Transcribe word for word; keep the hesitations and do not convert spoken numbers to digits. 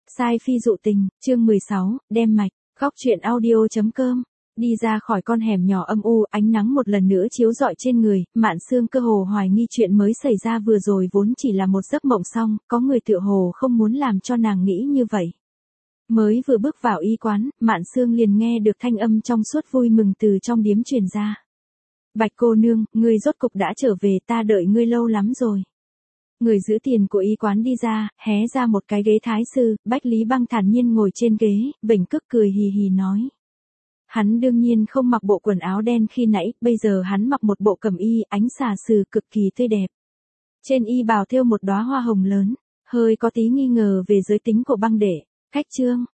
Sai phi dụ tình, chương mười sáu, đem mạch, góc truyện audio chấm com. Đi ra khỏi con hẻm nhỏ âm u, ánh nắng một lần nữa chiếu rọi trên người, Mạn Sương cơ hồ hoài nghi chuyện mới xảy ra vừa rồi vốn chỉ là một giấc mộng xong, có người tựa hồ không muốn làm cho nàng nghĩ như vậy. Mới vừa bước vào y quán, Mạn Sương liền nghe được thanh âm trong suốt vui mừng từ trong điếm truyền ra. Bạch cô nương, ngươi rốt cục đã trở về, ta đợi ngươi lâu lắm rồi. Người giữ tiền của y quán đi ra, hé ra một cái ghế thái sư, Bách Lý Băng thản nhiên ngồi trên ghế, bỉnh cức cười hì hì nói. Hắn đương nhiên không mặc bộ quần áo đen khi nãy, bây giờ hắn mặc một bộ cẩm y, ánh xà sừ cực kỳ tươi đẹp. Trên y bào thêu một đóa hoa hồng lớn, hơi có tí nghi ngờ về giới tính của Băng đệ. Khách trương,